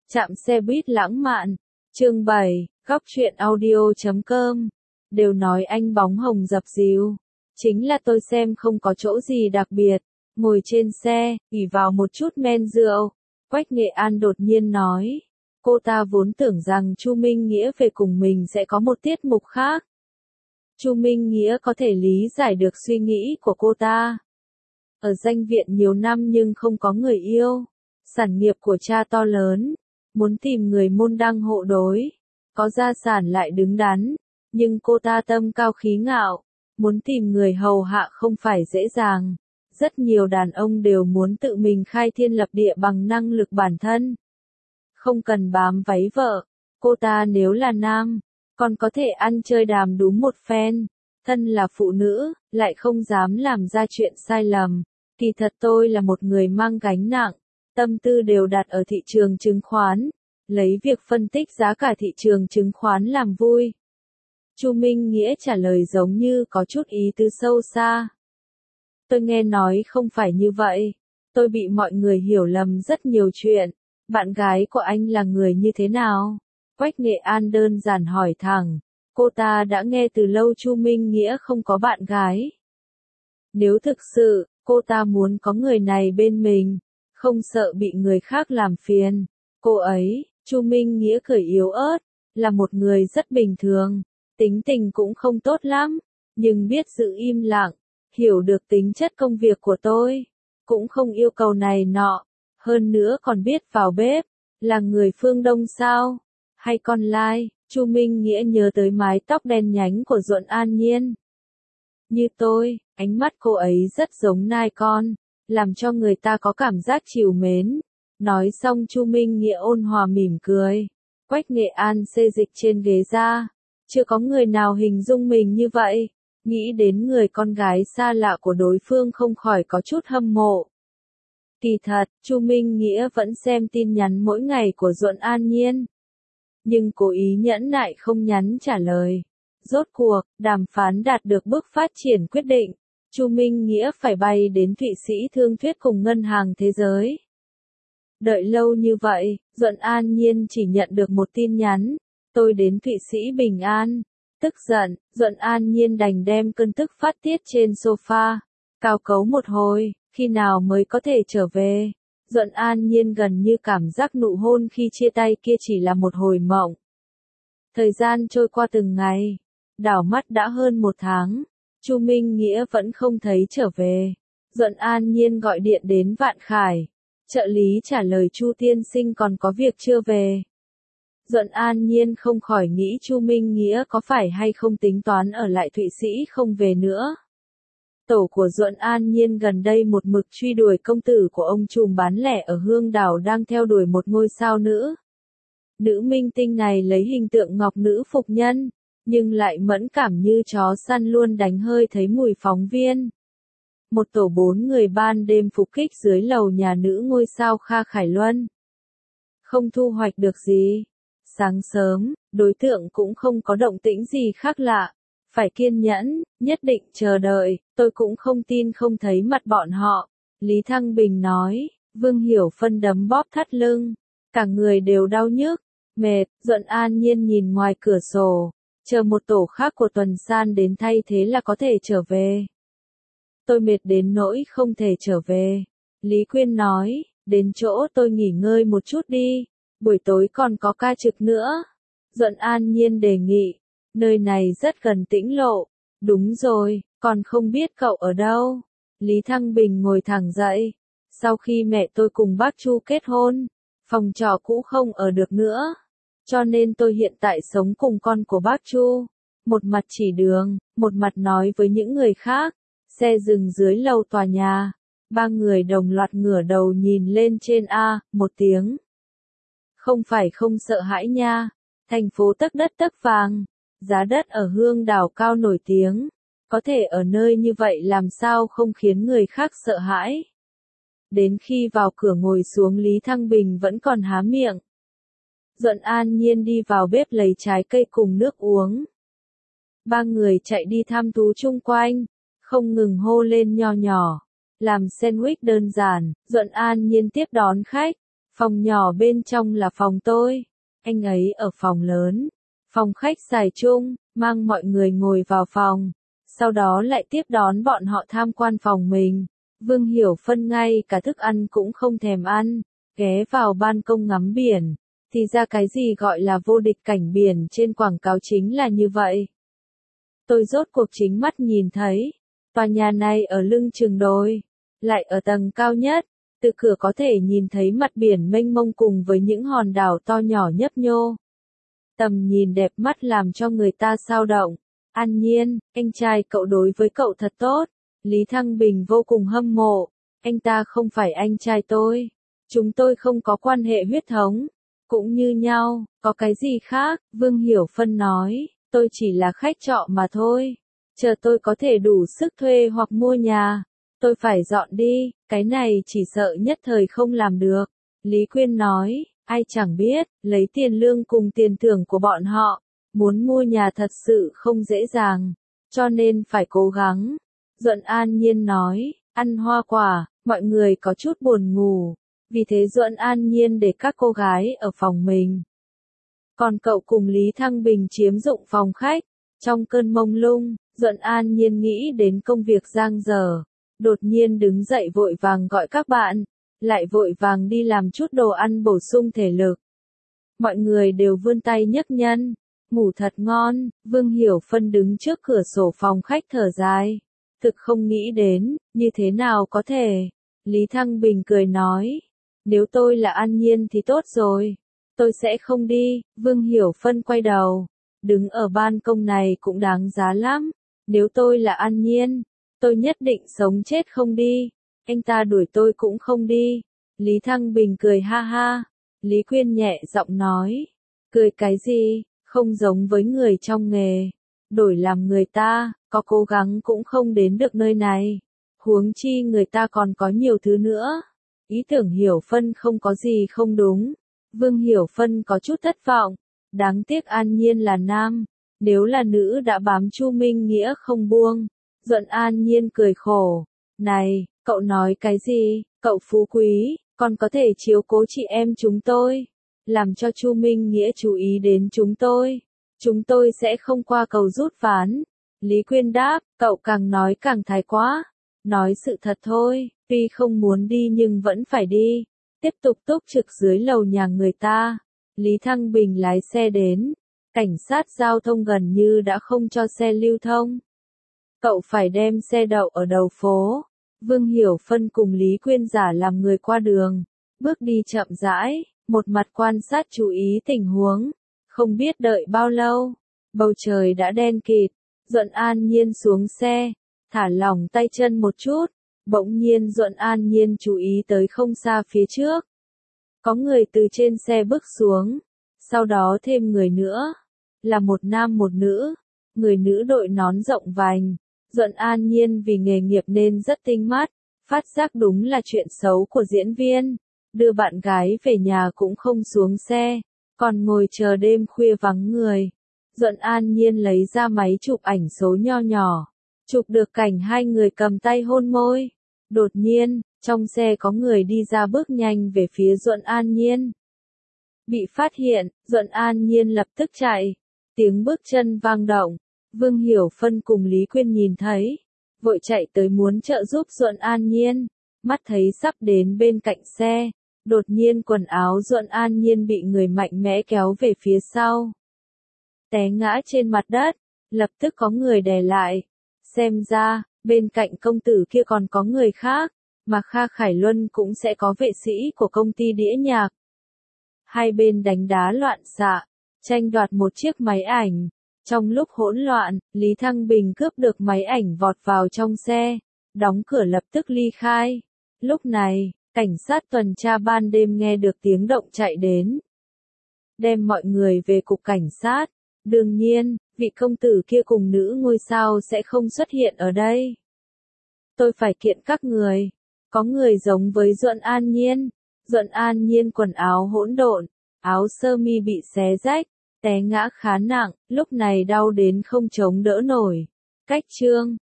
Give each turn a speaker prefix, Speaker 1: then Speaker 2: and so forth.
Speaker 1: Trạm xe buýt lãng mạn. Chương 7, góc truyện audio.com. Đều nói anh bóng hồng dập dìu. Chính là tôi xem không có chỗ gì đặc biệt. Ngồi trên xe, ỉ vào một chút men rượu. Quách Nghệ An đột nhiên nói. Cô ta vốn tưởng rằng Chu Minh Nghĩa về cùng mình sẽ có một tiết mục khác. Chu Minh Nghĩa có thể lý giải được suy nghĩ của cô ta. Ở danh viện nhiều năm nhưng không có người yêu. Sản nghiệp của cha to lớn. Muốn tìm người môn đăng hộ đối. Có gia sản lại đứng đắn. Nhưng cô ta tâm cao khí ngạo. Muốn tìm người hầu hạ không phải dễ dàng. Rất nhiều đàn ông đều muốn tự mình khai thiên lập địa bằng năng lực bản thân. Không cần bám váy vợ. Cô ta nếu là nam, còn có thể ăn chơi đàm đúng một phen. Thân là phụ nữ, lại không dám làm ra chuyện sai lầm. Kỳ thật tôi là một người mang gánh nặng. Tâm tư đều đặt ở thị trường chứng khoán. Lấy việc phân tích giá cả thị trường chứng khoán làm vui. Chu Minh Nghĩa trả lời giống như có chút ý tứ sâu xa. Tôi nghe nói không phải như vậy. Tôi bị mọi người hiểu lầm rất nhiều chuyện. Bạn gái của anh là người như thế nào? Quách Nghệ An đơn giản hỏi thẳng. Cô ta đã nghe từ lâu Chu Minh Nghĩa không có bạn gái. Nếu thực sự, cô ta muốn có người này bên mình, không sợ bị người khác làm phiền. Cô ấy, Chu Minh Nghĩa cười yếu ớt, là một người rất bình thường, tính tình cũng không tốt lắm, nhưng biết giữ im lặng, hiểu được tính chất công việc của tôi, cũng không yêu cầu này nọ, hơn nữa còn biết vào bếp, là người phương Đông sao, hay con lai. Chu Minh Nghĩa nhớ tới mái tóc đen nhánh của Duận An Nhiên. Như tôi, ánh mắt cô ấy rất giống nai con, làm cho người ta có cảm giác trìu mến. Nói xong Chu Minh Nghĩa ôn hòa mỉm cười. Quách Nghệ An xê dịch trên ghế ra. Chưa có người nào hình dung mình như vậy. Nghĩ đến người con gái xa lạ của đối phương không khỏi có chút hâm mộ. Kỳ thật, Chu Minh Nghĩa vẫn xem tin nhắn mỗi ngày của Duận An Nhiên. Nhưng cố ý nhẫn nại không nhắn trả lời. Rốt cuộc, đàm phán đạt được bước phát triển quyết định. Chu Minh Nghĩa phải bay đến Thụy Sĩ thương thuyết cùng Ngân hàng Thế giới. Đợi lâu như vậy, Duận An Nhiên chỉ nhận được một tin nhắn. Tôi đến Thụy Sĩ bình an. Tức giận, Duận An Nhiên đành đem cơn tức phát tiết trên sofa. Cào cấu một hồi, khi nào mới có thể trở về. Duận An Nhiên gần như cảm giác nụ hôn khi chia tay kia chỉ là một hồi mộng. Thời gian trôi qua từng ngày. Đảo mắt đã hơn một tháng. Chu Minh Nghĩa vẫn không thấy trở về. Duận An Nhiên gọi điện đến Vạn Khải. Trợ lý trả lời Chu tiên sinh còn có việc chưa về. Duận An Nhiên không khỏi nghĩ Chu Minh Nghĩa có phải hay không tính toán ở lại Thụy Sĩ không về nữa. Tổ của Duận An Nhiên gần đây một mực truy đuổi công tử của ông trùm bán lẻ ở Hương Đảo đang theo đuổi một ngôi sao nữ. Nữ minh tinh này lấy hình tượng ngọc nữ phục nhân, nhưng lại mẫn cảm như chó săn luôn đánh hơi thấy mùi phóng viên. Một tổ 4 người ban đêm phục kích dưới lầu nhà nữ ngôi sao Kha Khải Luân. Không thu hoạch được gì. Sáng sớm, đối tượng cũng không có động tĩnh gì khác lạ. Phải kiên nhẫn, nhất định chờ đợi, tôi cũng không tin không thấy mặt bọn họ. Lý Thăng Bình nói, Vương Hiểu Phân đấm bóp thắt lưng. Cả người đều đau nhức, mệt. Duận An Nhiên nhìn ngoài cửa sổ, chờ một tổ khác của Tuần San đến thay thế là có thể trở về. Tôi mệt đến nỗi không thể trở về. Lý Quyên nói, đến chỗ tôi nghỉ ngơi một chút đi, buổi tối còn có ca trực nữa. Duận An Nhiên đề nghị, nơi này rất gần Tĩnh Lộ. Đúng rồi, còn không biết cậu ở đâu. Lý Thăng Bình ngồi thẳng dậy. Sau khi mẹ tôi cùng bác Chu kết hôn, phòng trọ cũ không ở được nữa. Cho nên tôi hiện tại sống cùng con của bác Chu. Một mặt chỉ đường, một mặt nói với những người khác. Xe dừng dưới lầu tòa nhà. 3 người đồng loạt ngửa đầu nhìn lên trên một tiếng. Không phải không sợ hãi nha. Thành phố tấc đất tấc vàng. Giá đất ở Hương Đảo cao nổi tiếng. Có thể ở nơi như vậy làm sao không khiến người khác sợ hãi. Đến khi vào cửa ngồi xuống Lý Thăng Bình vẫn còn há miệng. Duận An Nhiên đi vào bếp lấy trái cây cùng nước uống. 3 người chạy đi thăm thú chung quanh. Không ngừng hô lên nho nhỏ. Làm sandwich đơn giản, Duận An Nhiên tiếp đón khách. Phòng nhỏ bên trong là phòng tôi. Anh ấy ở phòng lớn. Phòng khách xài chung, mang mọi người ngồi vào phòng. Sau đó lại tiếp đón bọn họ tham quan phòng mình. Vương Hiểu Phân ngay cả thức ăn cũng không thèm ăn, ghé vào ban công ngắm biển. Thì ra cái gì gọi là vô địch cảnh biển trên quảng cáo chính là như vậy. Tôi rốt cuộc chính mắt nhìn thấy, tòa nhà này ở lưng chừng đồi, lại ở tầng cao nhất, từ cửa có thể nhìn thấy mặt biển mênh mông cùng với những hòn đảo to nhỏ nhấp nhô. Tầm nhìn đẹp mắt làm cho người ta xao động. An Nhiên, anh trai cậu đối với cậu thật tốt. Lý Thăng Bình vô cùng hâm mộ. Anh ta không phải anh trai tôi. Chúng tôi không có quan hệ huyết thống. Cũng như nhau, có cái gì khác, Vương Hiểu Phân nói, tôi chỉ là khách trọ mà thôi. Chờ tôi có thể đủ sức thuê hoặc mua nhà, tôi phải dọn đi, cái này chỉ sợ nhất thời không làm được. Lý Quyên nói, ai chẳng biết, lấy tiền lương cùng tiền thưởng của bọn họ, muốn mua nhà thật sự không dễ dàng, cho nên phải cố gắng. Duẫn An Nhiên nói, ăn hoa quả, mọi người có chút buồn ngủ, vì thế Duẫn An Nhiên để các cô gái ở phòng mình. Còn cậu cùng Lý Thăng Bình chiếm dụng phòng khách, trong cơn mông lung, Duẫn An Nhiên nghĩ đến công việc giang dở, đột nhiên đứng dậy vội vàng gọi các bạn, lại vội vàng đi làm chút đồ ăn bổ sung thể lực. Mọi người đều vươn tay nhấc nhân, ngủ thật ngon, Vương Hiểu Phân đứng trước cửa sổ phòng khách thở dài. Thực không nghĩ đến, như thế nào có thể. Lý Thăng Bình cười nói, nếu tôi là An Nhiên thì tốt rồi, tôi sẽ không đi. Vương Hiểu Phân quay đầu, đứng ở ban công này cũng đáng giá lắm, nếu tôi là An Nhiên, tôi nhất định sống chết không đi, anh ta đuổi tôi cũng không đi. Lý Thăng Bình cười ha ha, Lý Quyên nhẹ giọng nói, cười cái gì, không giống với người trong nghề, đổi làm người ta, có cố gắng cũng không đến được nơi này, huống chi người ta còn có nhiều thứ nữa. Ý tưởng Hiểu Phân không có gì không đúng, Vương Hiểu Phân có chút thất vọng, đáng tiếc An Nhiên là nam, nếu là nữ đã bám Chu Minh Nghĩa không buông. Duẫn An Nhiên cười khổ, này, cậu nói cái gì, cậu phú quý, còn có thể chiếu cố chị em chúng tôi, làm cho Chu Minh Nghĩa chú ý đến chúng tôi sẽ không qua cầu rút ván. Lý Quyên đáp, cậu càng nói càng thái quá, nói sự thật thôi, tuy không muốn đi nhưng vẫn phải đi, tiếp tục túc trực dưới lầu nhà người ta. Lý Thăng Bình lái xe đến, cảnh sát giao thông gần như đã không cho xe lưu thông. Cậu phải đem xe đậu ở đầu phố. Vương Hiểu Phân cùng Lý Quyên giả làm người qua đường, bước đi chậm rãi, một mặt quan sát chú ý tình huống. Không biết đợi bao lâu, bầu trời đã đen kịt. Duẫn An Nhiên xuống xe, thả lỏng tay chân một chút, bỗng nhiên Duẫn An Nhiên chú ý tới không xa phía trước. Có người từ trên xe bước xuống, sau đó thêm người nữa, là một nam một nữ, người nữ đội nón rộng vành. Duẫn An Nhiên vì nghề nghiệp nên rất tinh mắt, phát giác đúng là chuyện xấu của diễn viên, đưa bạn gái về nhà cũng không xuống xe, còn ngồi chờ đêm khuya vắng người. Duẫn An Nhiên lấy ra máy chụp ảnh số nho nhỏ, chụp được cảnh hai người cầm tay hôn môi. Đột nhiên, trong xe có người đi ra bước nhanh về phía Duẫn An Nhiên. Bị phát hiện, Duẫn An Nhiên lập tức chạy, tiếng bước chân vang động. Vương Hiểu Phân cùng Lý Quyên nhìn thấy, vội chạy tới muốn trợ giúp Duẫn An Nhiên, mắt thấy sắp đến bên cạnh xe, đột nhiên quần áo Duẫn An Nhiên bị người mạnh mẽ kéo về phía sau. Té ngã trên mặt đất, lập tức có người đè lại. Xem ra, bên cạnh công tử kia còn có người khác, mà Kha Khải Luân cũng sẽ có vệ sĩ của công ty đĩa nhạc. Hai bên đánh đá loạn xạ, tranh đoạt một chiếc máy ảnh. Trong lúc hỗn loạn, Lý Thăng Bình cướp được máy ảnh vọt vào trong xe, đóng cửa lập tức ly khai. Lúc này, cảnh sát tuần tra ban đêm nghe được tiếng động chạy đến, đem mọi người về cục cảnh sát. Đương nhiên, vị công tử kia cùng nữ ngôi sao sẽ không xuất hiện ở đây. Tôi phải kiện các người. Có người giống với Duẫn An Nhiên. Duẫn An Nhiên quần áo hỗn độn, áo sơ mi bị xé rách, té ngã khá nặng, lúc này đau đến không chống đỡ nổi. Cách chương